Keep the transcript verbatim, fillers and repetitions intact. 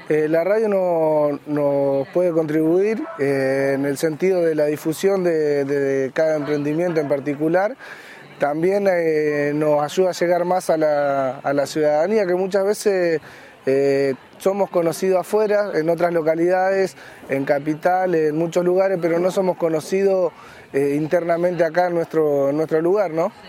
Eh, la radio no- nos puede contribuir eh, en el sentido de la difusión de, de cada emprendimiento en particular. También eh, nos ayuda a llegar más a la, a la ciudadanía, que muchas veces eh, somos conocidos afuera, en otras localidades, en Capital, en muchos lugares, pero no somos conocidos eh, internamente acá en nuestro, en nuestro lugar, ¿no?